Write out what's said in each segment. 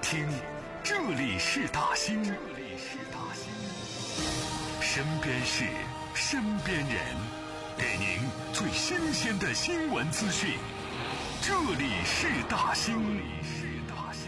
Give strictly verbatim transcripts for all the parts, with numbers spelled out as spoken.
听，这里是大兴，这里是大兴，身边事，身边人，给您最新鲜的新闻资讯。这里是大兴，这里是大兴。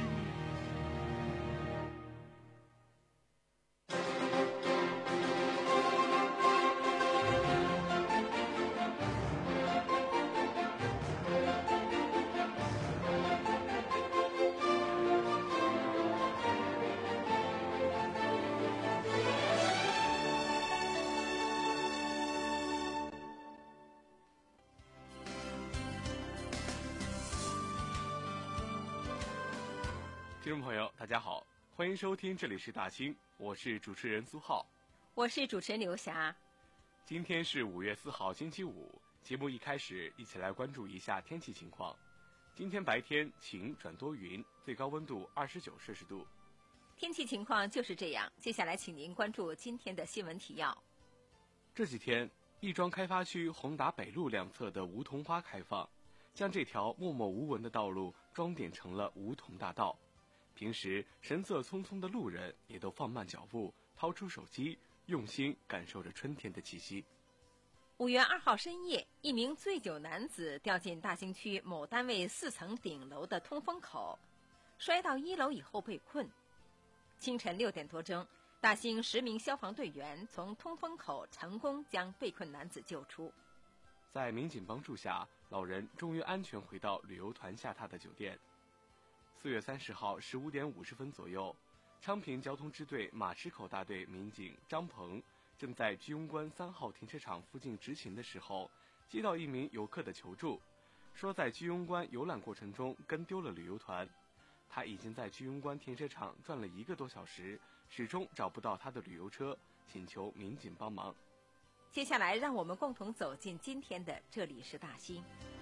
听众朋友大家好，欢迎收听这里是大兴，我是主持人苏浩， 我是主持人刘霞。 今天是五月四号星期五，节目一开始一起来关注一下天气情况。今天白天晴转多云，最高温度二十九摄氏度。 天气情况就是这样，接下来请您关注今天的新闻提要。 这几天亦庄开发区宏达北路两侧的梧桐花开放，将这条默默无闻的道路装点成了梧桐大道。平时神色匆匆的路人也都放慢脚步，掏出手机，用心感受着春天的气息。 五月二号深夜，一名醉酒男子掉进大兴区某单位四层顶楼的通风口，摔到一楼以后被困。清晨六点多钟，大兴十名消防队员从通风口成功将被困男子救出。 在民警帮助下，老人终于安全回到旅游团下榻的酒店。四月三十号十五点五十分左右，昌平交通支队马池口大队民警张鹏正在居庸关三号停车场附近执勤的时候，接到一名游客的求助，说在居庸关游览过程中跟丢了旅游团。他已经在居庸关停车场转了一个多小时，始终找不到他的旅游车，请求民警帮忙。 接下来让我们共同走进今天的这里是大兴。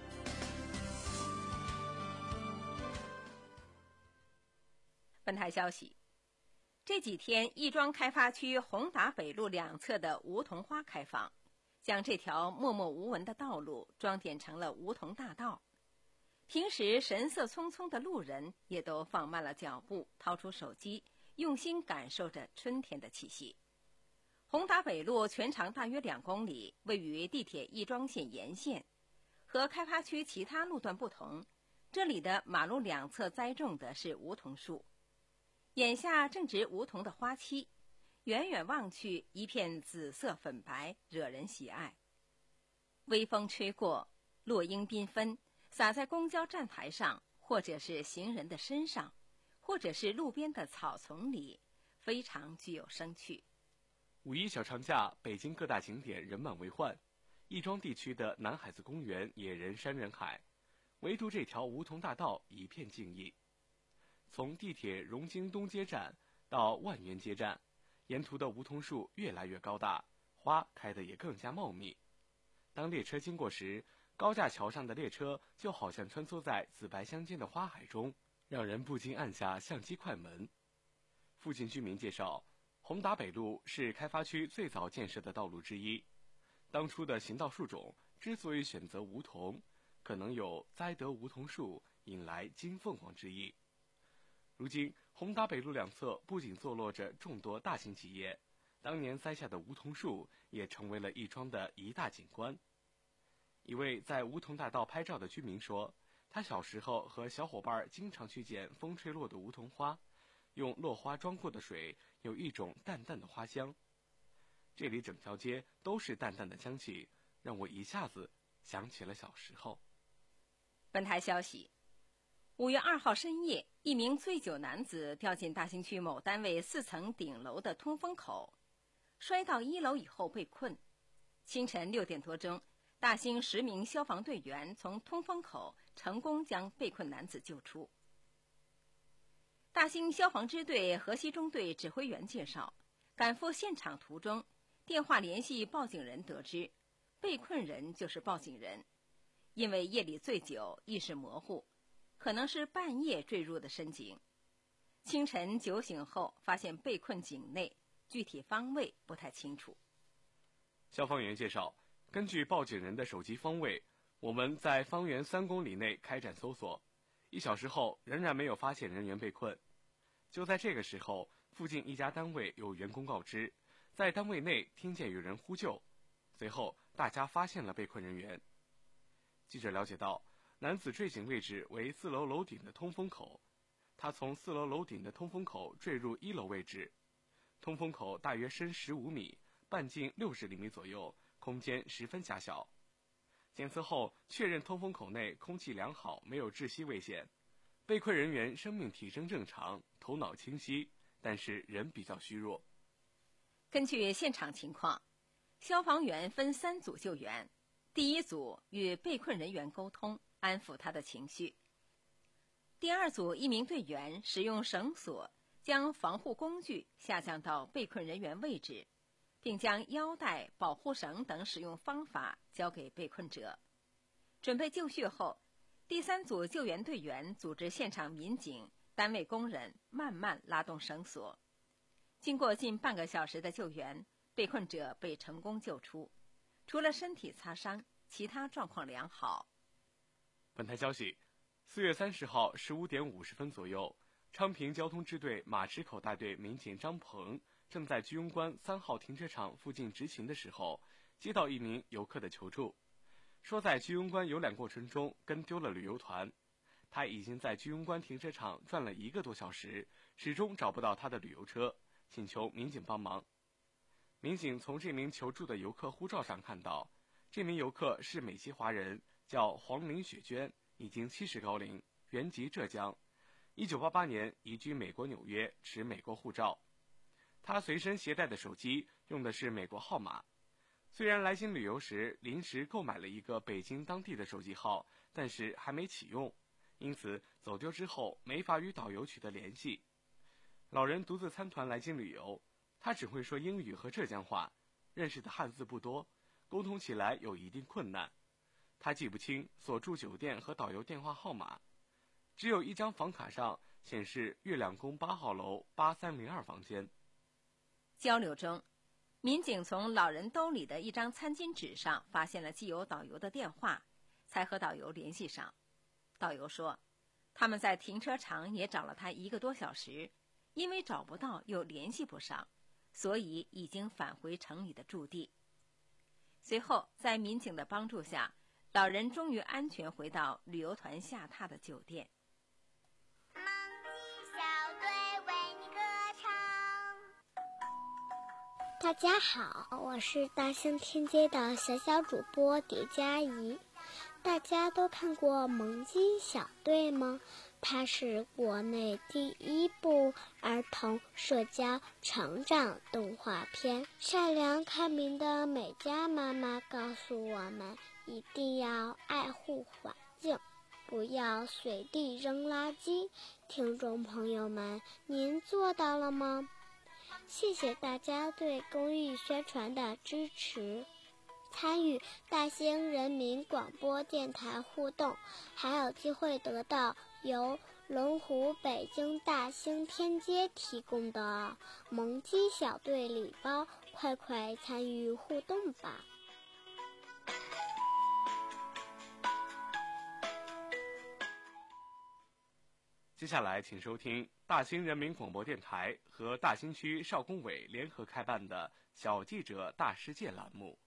本台消息，这几天亦庄开发区宏达北路两侧的梧桐花开放，将这条默默无闻的道路装点成了梧桐大道。平时神色匆匆的路人也都放慢了脚步，掏出手机，用心感受着春天的气息。宏达北路全长大约两公里，位于地铁亦庄线沿线。和开发区其他路段不同，这里的马路两侧栽种的是梧桐树。眼下正值梧桐的花期，远远望去一片紫色粉白，惹人喜爱。微风吹过，落英缤纷，洒在公交站台上，或者是行人的身上，或者是路边的草丛里，非常具有生趣。 五一小长假，北京各大景点人满为患，亦庄地区的南海子公园也人山人海，唯独这条梧桐大道一片静谧。从地铁荣京东街站到万源街站，沿途的梧桐树越来越高大，花开得也更加茂密。当列车经过时，高架桥上的列车就好像穿梭在紫白相间的花海中，让人不禁按下相机快门。附近居民介绍，宏达北路是开发区最早建设的道路之一。当初的行道树种之所以选择梧桐，可能有栽得梧桐树，引来金凤凰之意。如今宏达北路两侧不仅坐落着众多大型企业，当年栽下的梧桐树也成为了亦庄的一大景观。一位在梧桐大道拍照的居民说，他小时候和小伙伴经常去捡风吹落的梧桐花，用落花装过的水有一种淡淡的花香。这里整条街都是淡淡的香气，让我一下子想起了小时候。 本台消息，五月二号深夜，一名醉酒男子掉进大兴区某单位四层顶楼的通风口，摔到一楼以后被困。清晨六点多钟，大兴十名消防队员从通风口成功将被困男子救出。大兴消防支队河西中队指挥员介绍，赶赴现场途中，电话联系报警人得知，被困人就是报警人，因为夜里醉酒，意识模糊，可能是半夜坠入的深井。清晨酒醒后发现被困井内，具体方位不太清楚。 消防员介绍，根据报警人的手机方位，我们在方圆三公里内开展搜索，一小时后仍然没有发现人员被困。 就在这个时候，附近一家单位有员工告知，在单位内听见有人呼救，随后大家发现了被困人员。记者了解到，男子坠井位置为四楼楼顶的通风口，他从四楼楼顶的通风口坠入一楼位置，通风口大约深十五米，半径六十厘米左右，空间十分狭小。检测后确认通风口内空气良好，没有窒息危险。被困人员生命体征正常，头脑清晰，但是人比较虚弱。 根据现场情况，消防员分三组救援。第一组与被困人员沟通，安抚他的情绪。第二组一名队员使用绳索将防护工具下降到被困人员位置，并将腰带、保护绳等使用方法交给被困者。准备就绪后，第三组救援队员组织现场民警、单位工人慢慢拉动绳索。经过近半个小时的救援，被困者被成功救出，除了身体擦伤，其他状况良好。 本台消息，四月三十号十五点五十分左右，昌平交通支队马池口大队民警张鹏正在居庸关三号停车场附近执勤的时候，接到一名游客的求助，说在居庸关游览过程中跟丢了旅游团，他已经在居庸关停车场转了一个多小时，始终找不到他的旅游车，请求民警帮忙。民警从这名求助的游客护照上看到，这名游客是美籍华人，叫黄林雪娟，已经七十高龄，原籍浙江，一九八八年移居美国纽约，持美国护照。他随身携带的手机用的是美国号码，虽然来京旅游时临时购买了一个北京当地的手机号，但是还没启用，因此走丢之后没法与导游取得联系。老人独自参团来京旅游，他只会说英语和浙江话，认识的汉字不多，沟通起来有一定困难。他记不清所住酒店和导游电话号码，只有一张房卡上显示月亮宫八号楼八三零二房间。 交流中，民警从老人兜里的一张餐巾纸上发现了既有导游的电话，才和导游联系上。导游说，他们在停车场也找了他一个多小时，因为找不到又联系不上，所以已经返回城里的驻地。随后在民警的帮助下，老人终于安全回到旅游团下榻的酒店。 萌鸡小队为你歌唱。 大家好，我是大兴天街的小小主播蝶佳怡。大家都看过萌鸡小队吗？它是国内第一部儿童社交成长动画片。善良开明的美嘉妈妈告诉我们，一定要爱护环境，不要随地扔垃圾。听众朋友们，您做到了吗？谢谢大家对公益宣传的支持。参与大兴人民广播电台互动，还有机会得到由龙湖北京大兴天街提供的萌鸡小队礼包，快快参与互动吧。 接下来请收听大兴人民广播电台和大兴区少工委联合开办的小记者大世界栏目。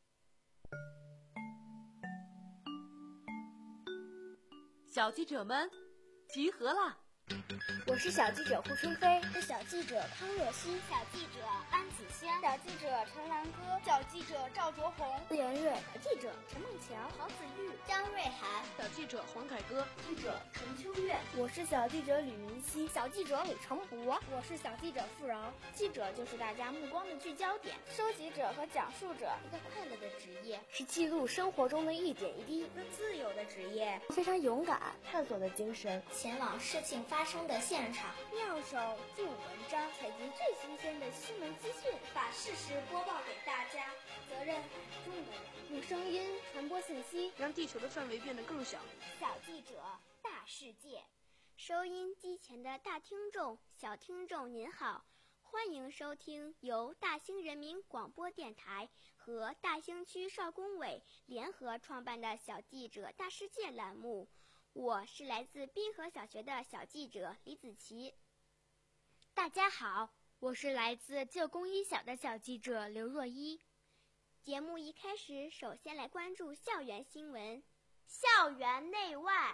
小记者们集合了！ 我是小记者胡春飞， 是小记者康若曦， 小记者安子香， 小记者陈兰歌， 小记者赵卓红， 顾妍月， 小记者陈梦强， 郝子玉，张瑞涵， 小记者黄凯歌， 记者陈秋月。 我是小记者吕明熙， 小记者李成博， 我是小记者付饶。 记者就是大家目光的聚焦点， 收集者和讲述者， 一个快乐的职业， 是记录生活中的一点一滴， 一个自由的职业， 非常勇敢，探索的精神， 前往事情发生的现场， 妙手著文章， 采集最新鲜的新闻资讯， 把事实播报给大家。 责任重的人， 用声音传播信息， 让地球的范围变得更小。 小记者，大世界。 收音机前的大听众、小听众您好，欢迎收听由大兴人民广播电台和大兴区少工委联合创办的小记者大世界栏目。我是来自滨河小学的小记者李子琪。 大家好，我是来自旧公一小的小记者刘若一。 节目一开始，首先来关注校园新闻。校园内外。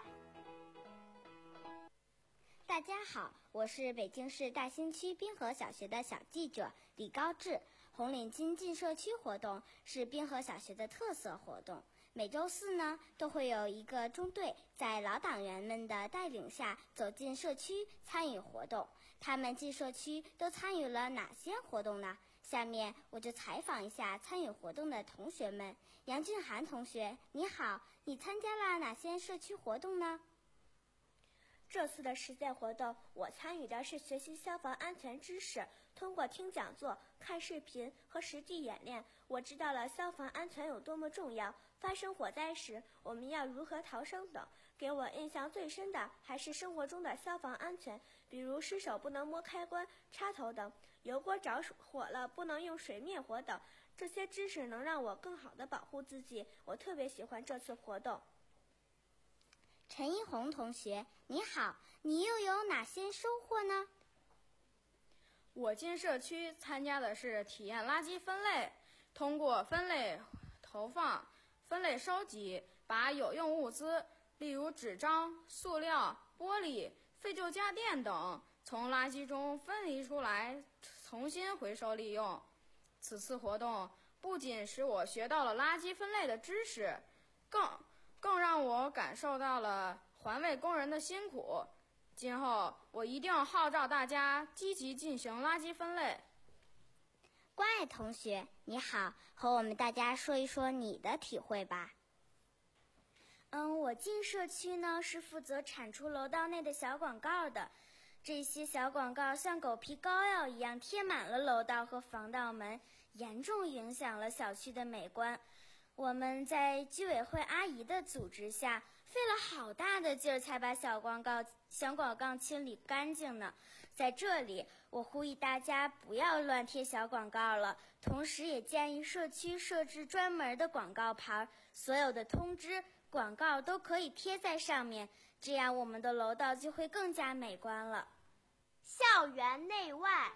大家好，我是北京市大兴区滨河小学的小记者李高志。红领巾进社区活动是滨河小学的特色活动。每周四呢，都会有一个中队在老党员们的带领下走进社区参与活动。他们进社区都参与了哪些活动呢？下面我就采访一下参与活动的同学们。杨俊涵同学，你好，你参加了哪些社区活动呢？ 这次的实践活动，我参与的是学习消防安全知识。通过听讲座、看视频和实地演练，我知道了消防安全有多么重要，发生火灾时我们要如何逃生等。给我印象最深的还是生活中的消防安全，比如失手不能摸开关、插头等，油锅着火了不能用水灭火等。这些知识能让我更好地保护自己，我特别喜欢这次活动。 陈一红同学，你好，你又有哪些收获呢？ 我进社区参加的是体验垃圾分类，通过分类投放、分类收集，把有用物资，例如纸张、塑料、玻璃、废旧家电等，从垃圾中分离出来，重新回收利用。此次活动不仅使我学到了垃圾分类的知识，更更让我感受到了环卫工人的辛苦。今后我一定号召大家积极进行垃圾分类。 关爱同学，你好，和我们大家说一说你的体会吧。 嗯，我进社区呢是负责铲除楼道内的小广告的。这些小广告像狗皮膏药一样贴满了楼道和防盗门，严重影响了小区的美观。我们在居委会阿姨的组织下，费了好大的劲儿才把小广告小广告清理干净呢。在这里，我呼吁大家不要乱贴小广告了，同时也建议社区设置专门的广告牌，所有的通知、广告都可以贴在上面，这样我们的楼道就会更加美观了。 校园内外。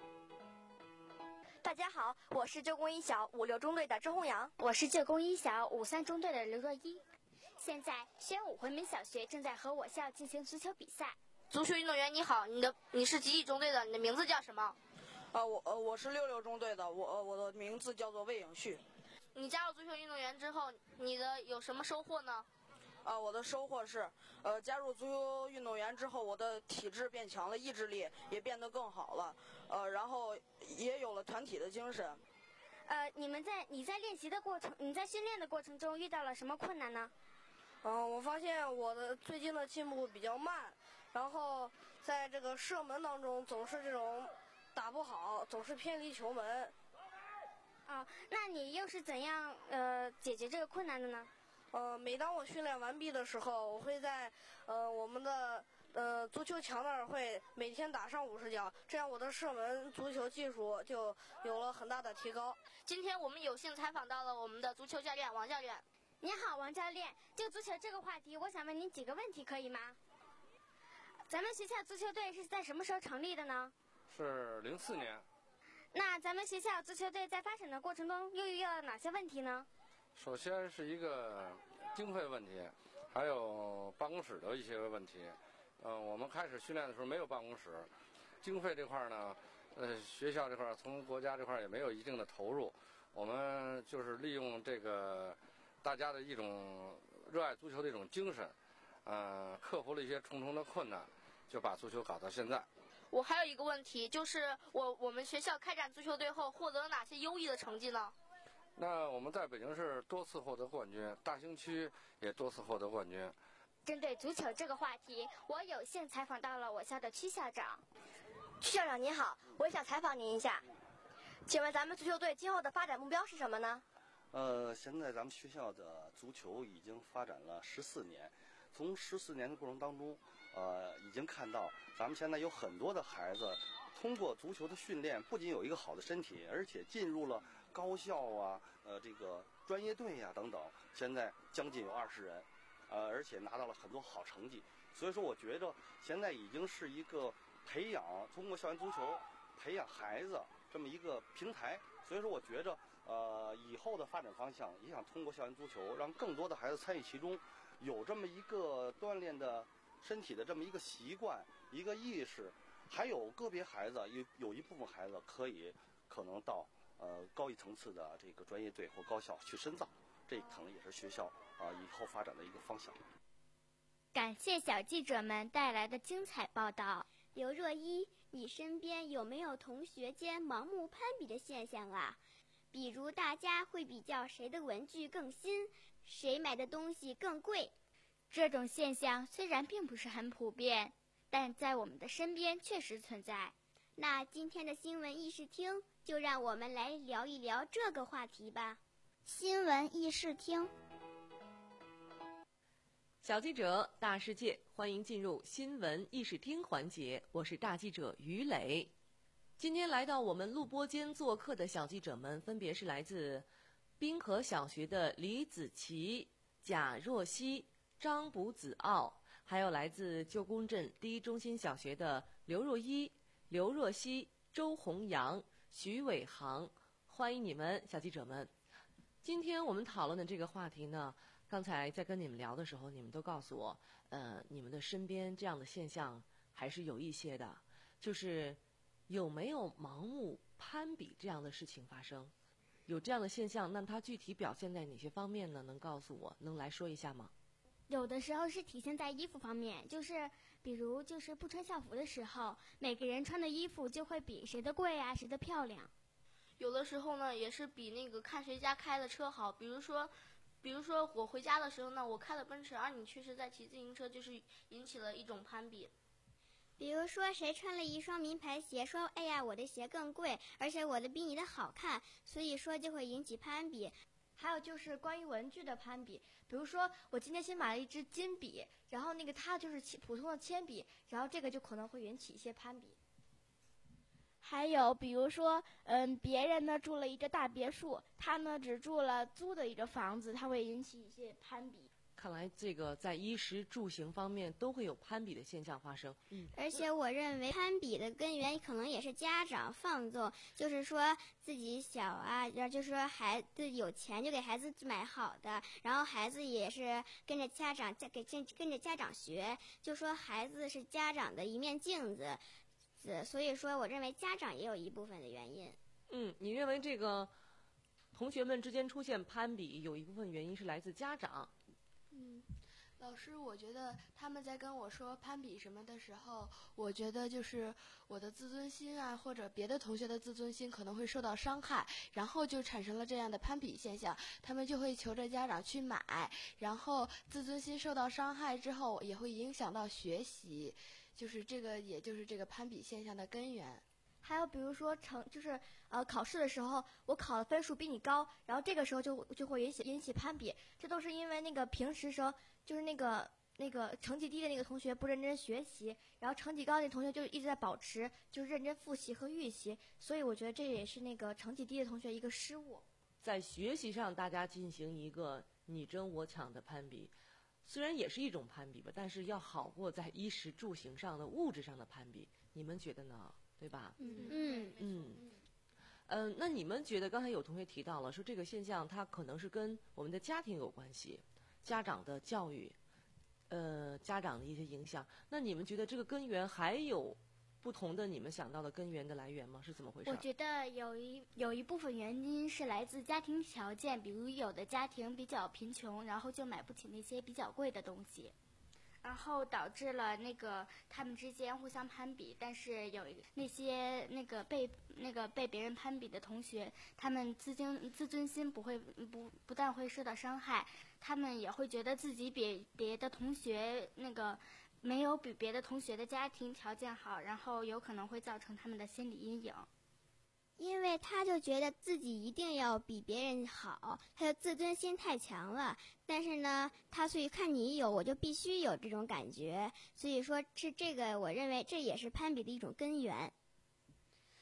大家好，我是旧公一小五六中队的周红阳， 我是旧公一小五三中队的刘若一。现在宣武回民小学正在和我校进行足球比赛。 足球运动员你好，你的你是几几中队的？你的名字叫什么？ 啊，我呃我是六六中队的，我我的名字叫做魏颖旭。 你加入足球运动员之后，你的有什么收获呢？ 啊，我的收获是，呃，加入足球运动员之后，我的体质变强了，意志力也变得更好了，呃，然后也有了团体的精神。 呃，你们在你在练习的过程，你在训练的过程中遇到了什么困难呢？ 嗯、呃，我发现我的最近的进步比较慢，然后在这个射门当中总是这种打不好，总是偏离球门。 哦，那你又是怎样呃解决这个困难的呢？ 呃，每当我训练完毕的时候，我会在呃我们的呃足球墙那儿会每天打上五十脚，这样我的射门足球技术就有了很大的提高。 今天我们有幸采访到了我们的足球教练王教练。 你好，王教练，就足球这个话题，我想问您几个问题，可以吗？咱们学校足球队是在什么时候成立的呢？ 是零四年。 那咱们学校足球队在发展的过程中又遇到了哪些问题呢？ 首先是一个经费问题，还有办公室的一些问题。呃，我们开始训练的时候没有办公室，经费这块呢，呃，学校这块从国家这块也没有一定的投入。我们就是利用这个大家的一种热爱足球的一种精神，呃，克服了一些重重的困难，就把足球搞到现在。 我还有一个问题，就是我我们学校开展足球队后获得了哪些优异的成绩呢？ 那我们在北京市多次获得冠军，大兴区也多次获得冠军。 针对足球这个话题，我有幸采访到了我校的区校长。 区校长您好，我也想采访您一下，请问咱们足球队今后的发展目标是什么呢？ 呃，现在咱们学校的足球已经发展了十四年，从十四年的过程当中，呃，已经看到咱们现在有很多的孩子通过足球的训练，不仅有一个好的身体，而且进入了高校啊，呃，这个专业队呀、啊、等等，现在将近有二十人，呃，而且拿到了很多好成绩。所以说，我觉得现在已经是一个培养通过校园足球培养孩子这么一个平台。所以说，我觉着呃以后的发展方向也想通过校园足球，让更多的孩子参与其中，有这么一个锻炼的身体的这么一个习惯、一个意识。还有个别孩子有有一部分孩子可以可能到呃高一层次的这个专业队或高校去深造，这可能也是学校啊、呃、以后发展的一个方向。 感谢小记者们带来的精彩报道。 刘若一，你身边有没有同学间盲目攀比的现象啊？比如大家会比较谁的文具更新，谁买的东西更贵。 这种现象虽然并不是很普遍，但在我们的身边确实存在。 那今天的新闻议事厅就让我们来聊一聊这个话题吧。 新闻议事厅， 小记者大世界，欢迎进入新闻议事厅环节，我是大记者于磊。今天来到我们录播间做客的小记者们，分别是来自滨河小学的李子琪、贾若曦、张卜子傲，还有来自旧宫镇第一中心小学的刘若一、刘若曦、周弘阳、徐伟航，欢迎你们，小记者们。今天我们讨论的这个话题呢，刚才在跟你们聊的时候，你们都告诉我，呃，你们的身边这样的现象还是有一些的，就是有没有盲目攀比这样的事情发生？有这样的现象，那它具体表现在哪些方面呢？能告诉我，能来说一下吗？ 有的时候是体现在衣服方面，就是比如就是不穿校服的时候，每个人穿的衣服就会比谁的贵啊，谁的漂亮。 有的时候呢，也是比那个看谁家开的车好，比如说。比如说我回家的时候呢，我开了奔驰，而你却是在骑自行车，就是引起了一种攀比。 比如说谁穿了一双名牌鞋，说哎呀我的鞋更贵，而且我的比你的好看，所以说就会引起攀比。 还有就是关于文具的攀比，比如说我今天新买了一支金笔，然后那个它就是普通的铅笔，然后这个就可能会引起一些攀比。 还有比如说，嗯，别人呢住了一个大别墅，他呢只住了租的一个房子，他会引起一些攀比。 看来这个在衣食住行方面都会有攀比的现象发生。 嗯，而且我认为攀比的根源可能也是家长放纵，就是说自己小啊，然后就说孩子有钱就给孩子买好的，然后孩子也是跟着家长给跟跟着家长学，就说孩子是家长的一面镜子。所以说我认为家长也有一部分的原因。 嗯，你认为这个同学们之间出现攀比有一部分原因是来自家长？ 嗯，老师，我觉得他们在跟我说攀比什么的时候，我觉得就是我的自尊心啊，或者别的同学的自尊心可能会受到伤害，然后就产生了这样的攀比现象，他们就会求着家长去买，然后自尊心受到伤害之后，也会影响到学习。就是这个，也就是这个攀比现象的根源。 还有比如说成，就是呃考试的时候，我考的分数比你高，然后这个时候就就会引起引起攀比，这都是因为那个平时时候就是那个那个成绩低的那个同学不认真学习，然后成绩高的那同学就一直在保持就是认真复习和预习，所以我觉得这也是那个成绩低的同学一个失误。 在学习上，大家进行一个你争我抢的攀比。虽然也是一种攀比吧，但是要好过在衣食住行上的物质上的攀比，你们觉得呢？对吧？ 嗯嗯嗯，嗯，那你们觉得刚才有同学提到了，说这个现象它可能是跟我们的家庭有关系，家长的教育，呃，家长的一些影响。那你们觉得这个根源还有不同的你们想到的根源的来源吗？是怎么回事？ 我觉得有一有一部分原因是来自家庭条件，比如有的家庭比较贫穷，然后就买不起那些比较贵的东西，然后导致了那个他们之间互相攀比。但是有那些那个被那个被别人攀比的同学，他们自尊自尊心不会不不但会受到伤害，他们也会觉得自己比别的同学那个。没有比别的同学的家庭条件好，然后有可能会造成他们的心理阴影。 因为他就觉得自己一定要比别人好，他的自尊心太强了。但是呢，他所以看你有，我就必须有这种感觉。所以说是这个，我认为这也是攀比的一种根源。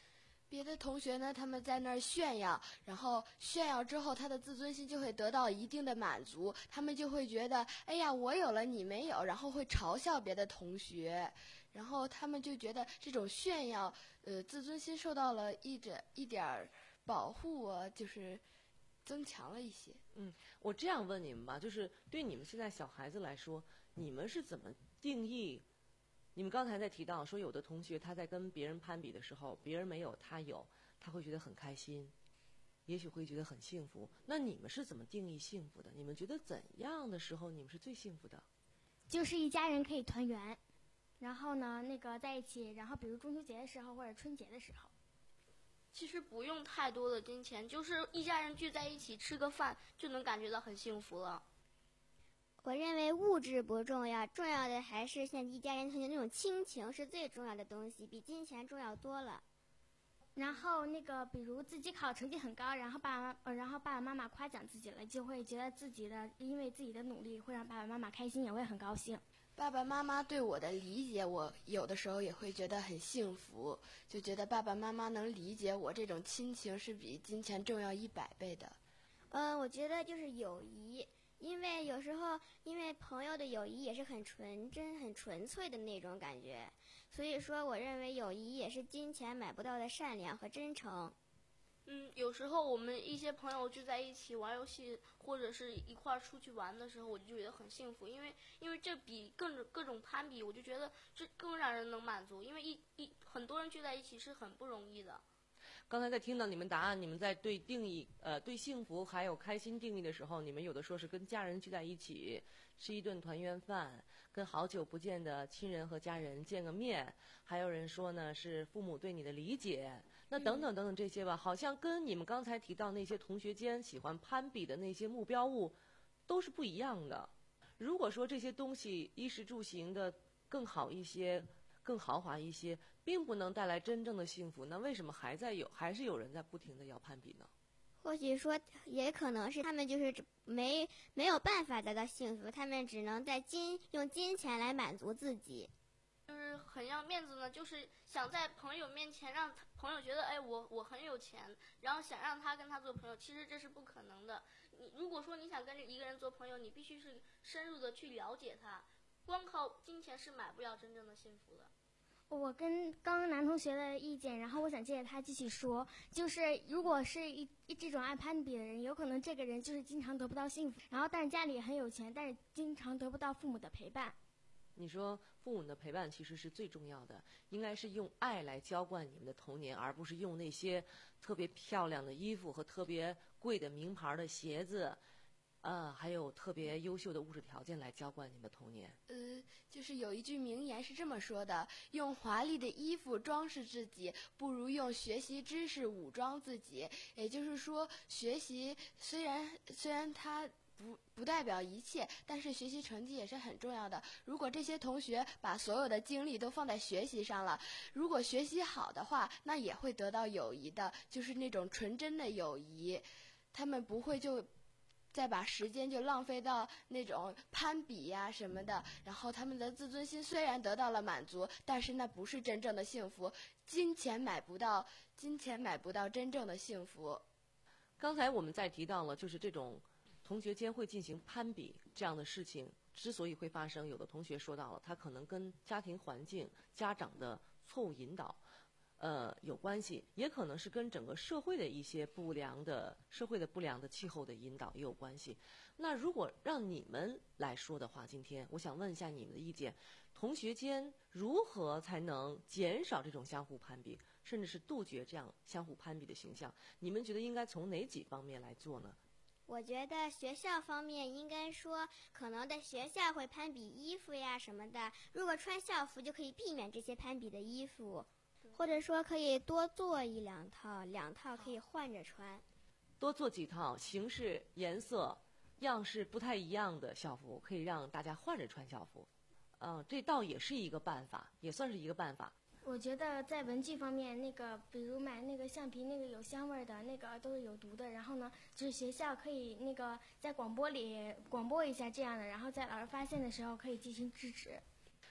别的同学呢，他们在那儿炫耀，然后炫耀之后，他的自尊心就会得到一定的满足，他们就会觉得，哎呀，我有了你没有，然后会嘲笑别的同学，然后他们就觉得这种炫耀，呃，自尊心受到了一点一点儿保护啊，就是增强了一些。 嗯，我这样问你们吧，就是对你们现在小孩子来说，你们是怎么定义？你们刚才在提到说，有的同学他在跟别人攀比的时候，别人没有他有，他会觉得很开心，也许会觉得很幸福。那你们是怎么定义幸福的？你们觉得怎样的时候你们是最幸福的？ 就是一家人可以团圆，然后呢，那个在一起，然后比如中秋节的时候或者春节的时候。 其实不用太多的金钱，就是一家人聚在一起吃个饭，就能感觉到很幸福了。 我认为物质不重要，重要的还是像一家人团圆那种亲情是最重要的东西，比金钱重要多了。 然后那个，比如自己考成绩很高，然后爸爸，呃，然后爸爸妈妈夸奖自己了，就会觉得自己的因为自己的努力会让爸爸妈妈开心，也会很高兴。 爸爸妈妈对我的理解，我有的时候也会觉得很幸福，就觉得爸爸妈妈能理解我，这种亲情是比金钱重要一百倍的。 嗯，我觉得就是友谊。因为有时候，因为朋友的友谊也是很纯真、很纯粹的那种感觉，所以说，我认为友谊也是金钱买不到的善良和真诚。 嗯，有时候我们一些朋友聚在一起玩游戏，或者是一块儿出去玩的时候，我就觉得很幸福，因为因为这比各种各种攀比，我就觉得这更让人能满足，因为一一很多人聚在一起是很不容易的。 刚才在听到你们答案，你们在对定义呃对幸福还有开心定义的时候，你们有的说是跟家人聚在一起吃一顿团圆饭，跟好久不见的亲人和家人见个面，还有人说呢是父母对你的理解，那等等等等这些吧，好像跟你们刚才提到那些同学间喜欢攀比的那些目标物都是不一样的。如果说这些东西衣食住行的更好一些，更豪华一些，并不能带来真正的幸福，那为什么还在有还是有人在不停的要攀比呢？ 或许说，也可能是他们就是没没有办法得到幸福，他们只能在金用金钱来满足自己。 就是很要面子呢，就是想在朋友面前让朋友觉得，哎，我我很有钱，然后想让他跟他做朋友，其实这是不可能的。你如果说你想跟一个人做朋友，你必须是深入的去了解他，光靠金钱是买不了真正的幸福的。 我跟刚刚男同学的意见，然后我想接着他继续说，就是如果是一一这种爱攀比的人，有可能这个人就是经常得不到幸福，然后但是家里也很有钱，但是经常得不到父母的陪伴。 你说父母的陪伴其实是最重要的，应该是用爱来浇灌你们的童年，而不是用那些特别漂亮的衣服和特别贵的名牌的鞋子，呃，还有特别优秀的物质条件来浇灌你们的童年。 呃，就是有一句名言是这么说的：用华丽的衣服装饰自己，不如用学习知识武装自己。也就是说，学习虽然虽然它不不代表一切，但是学习成绩也是很重要的。如果这些同学把所有的精力都放在学习上了，如果学习好的话，那也会得到友谊的，就是那种纯真的友谊。他们不会就再把时间就浪费到那种攀比呀、什么的，然后他们的自尊心虽然得到了满足，但是那不是真正的幸福，金钱买不到，金钱买不到真正的幸福。 刚才我们在提到了，就是这种同学间会进行攀比这样的事情之所以会发生，有的同学说到了，他可能跟家庭环境、家长的错误引导呃，有关系，也可能是跟整个社会的一些不良的社会的不良的气候的引导也有关系。那如果让你们来说的话，今天我想问一下你们的意见，同学间如何才能减少这种相互攀比，甚至是杜绝这样相互攀比的形象？你们觉得应该从哪几方面来做呢？ 我觉得学校方面应该说，可能在学校会攀比衣服呀什么的，如果穿校服就可以避免这些攀比的衣服。或者说可以多做一两套，两套可以换着穿， 多做几套形式、颜色、样式不太一样的校服，可以让大家换着穿校服。嗯、呃，这倒也是一个办法，也算是一个办法。 我觉得在文具方面，那个比如买那个橡皮，那个有香味的，那个都是有毒的。然后呢，就是学校可以那个在广播里广播一下这样的，然后在老师发现的时候可以进行制止。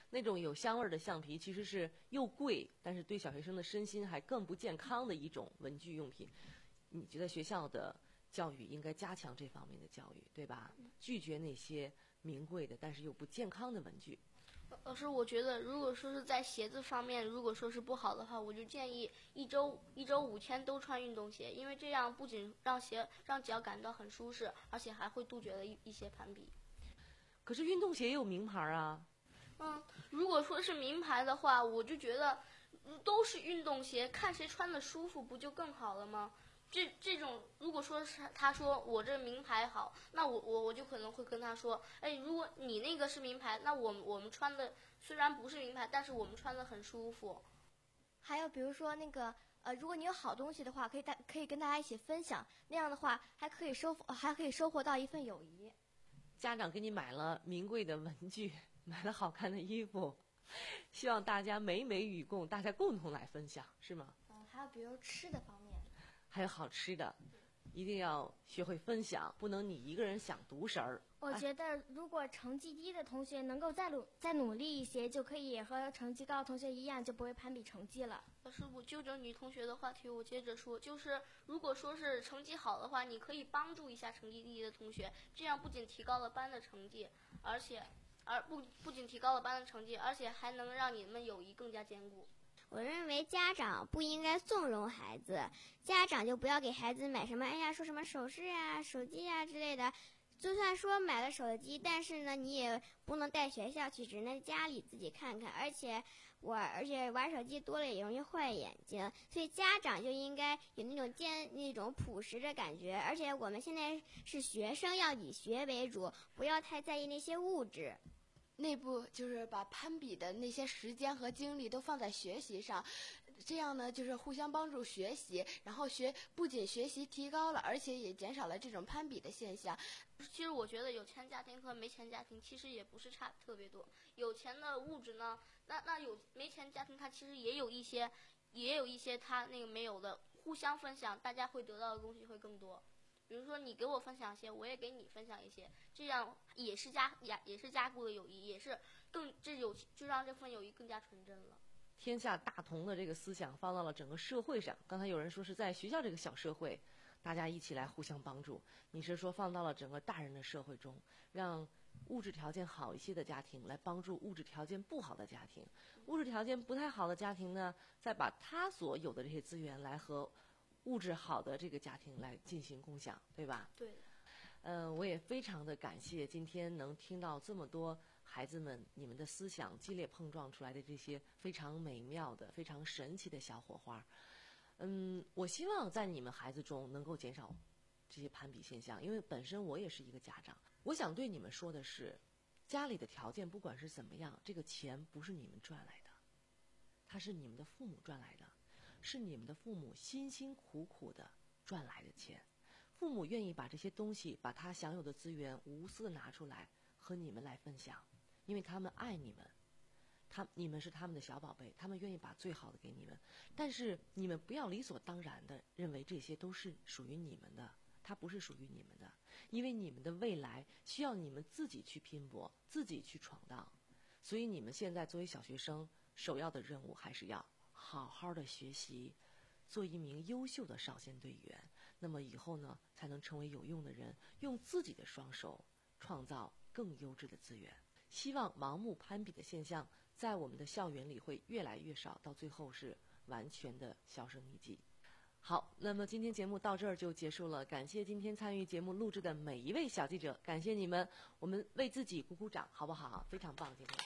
那种有香味的橡皮其实是又贵，但是对小学生的身心还更不健康的一种文具用品。你觉得学校的教育应该加强这方面的教育，对吧？拒绝那些名贵的但是又不健康的文具。 老师，我觉得如果说是在鞋子方面，如果说是不好的话，我就建议一周一周五天都穿运动鞋，因为这样不仅让鞋让脚感到很舒适，而且还会杜绝了一一些攀比。 可是运动鞋也有名牌啊。 嗯，如果说是名牌的话，我就觉得都是运动鞋，看谁穿的舒服，不就更好了吗？这这种如果说是他说我这名牌好，那我我我就可能会跟他说，哎，如果你那个是名牌，那我们我们穿的虽然不是名牌，但是我们穿的很舒服。 还有比如说那个呃，如果你有好东西的话，可以大可以跟大家一起分享，那样的话还可以收还可以收获到一份友谊。 家长给你买了名贵的文具，买了好看的衣服，希望大家美美与共，大家共同来分享，是吗？ 嗯，还有比如吃的方面。 还有好吃的，一定要学会分享，不能你一个人想独食儿。 我觉得如果成绩低的同学能够再努再努力一些，就可以和成绩高的同学一样，就不会攀比成绩了。 老师，我就着女同学的话题，我接着说，就是如果说是成绩好的话，你可以帮助一下成绩低的同学，这样不仅提高了班的成绩，而且而不不仅提高了班的成绩，而且还能让你们友谊更加坚固。 我认为家长不应该纵容孩子，家长就不要给孩子买什么，哎呀，说什么首饰啊、手机啊之类的。就算说买了手机，但是呢，你也不能带学校去，只能家里自己看看。而且我，而且玩手机多了也容易坏眼睛，所以家长就应该有那种坚那种朴实的感觉。而且我们现在是学生，要以学为主，不要太在意那些物质。 内部就是把攀比的那些时间和精力都放在学习上，这样呢就是互相帮助学习，然后学不仅学习提高了，而且也减少了这种攀比的现象。 其实我觉得有钱家庭和没钱家庭其实也不是差特别多，有钱的物质呢，那那有没钱家庭他其实也有一些，也有一些他那个没有的，互相分享，大家会得到的东西会更多。比如说你给我分享一些，我也给你分享一些，这样也是加也也是加固了友谊，也是更这友就让这份友谊更加纯真了。 天下大同的这个思想放到了整个社会上，刚才有人说是在学校这个小社会，大家一起来互相帮助。你是说放到了整个大人的社会中，让物质条件好一些的家庭来帮助物质条件不好的家庭，物质条件不太好的家庭呢，再把他所有的这些资源来和物质好的这个家庭来进行共享，对吧？ 对。 嗯、呃，我也非常的感谢今天能听到这么多孩子们你们的思想激烈碰撞出来的这些非常美妙的、非常神奇的小火花。嗯，我希望在你们孩子中能够减少这些攀比现象，因为本身我也是一个家长。我想对你们说的是，家里的条件不管是怎么样，这个钱不是你们赚来的，它是你们的父母赚来的。是你们的父母辛辛苦苦的赚来的钱，父母愿意把这些东西，把他享有的资源无私的拿出来和你们来分享，因为他们爱你们，他你们是他们的小宝贝，他们愿意把最好的给你们。但是你们不要理所当然的认为这些都是属于你们的，它不是属于你们的，因为你们的未来需要你们自己去拼搏，自己去闯荡。所以你们现在作为小学生，首要的任务还是要好好的学习，做一名优秀的少先队员，那么以后呢，才能成为有用的人，用自己的双手创造更优质的资源。希望盲目攀比的现象在我们的校园里会越来越少，到最后是完全的销声匿迹。好，那么今天节目到这儿就结束了，感谢今天参与节目录制的每一位小记者，感谢你们，我们为自己鼓鼓掌，好不好？非常棒，今天。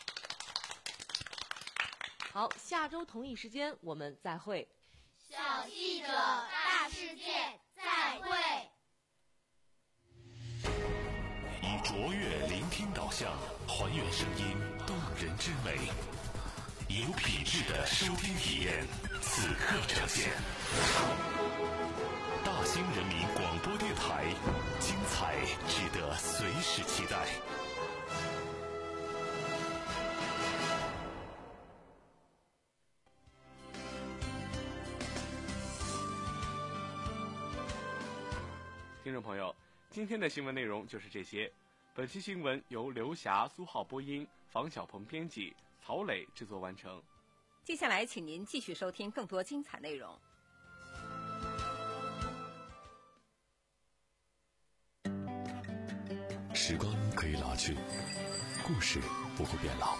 好，下周同一时间我们再会。 小记者大世界，再会。 以卓越聆听导向，还原声音动人之美，有品质的收听体验，此刻呈现。大兴人民广播电台，精彩值得随时期待。 听众朋友，今天的新闻内容就是这些。本期新闻由刘霞、苏浩播音，房小鹏编辑， 曹磊制作完成。 接下来，请您继续收听更多精彩内容。 时光可以老去，故事不会变老。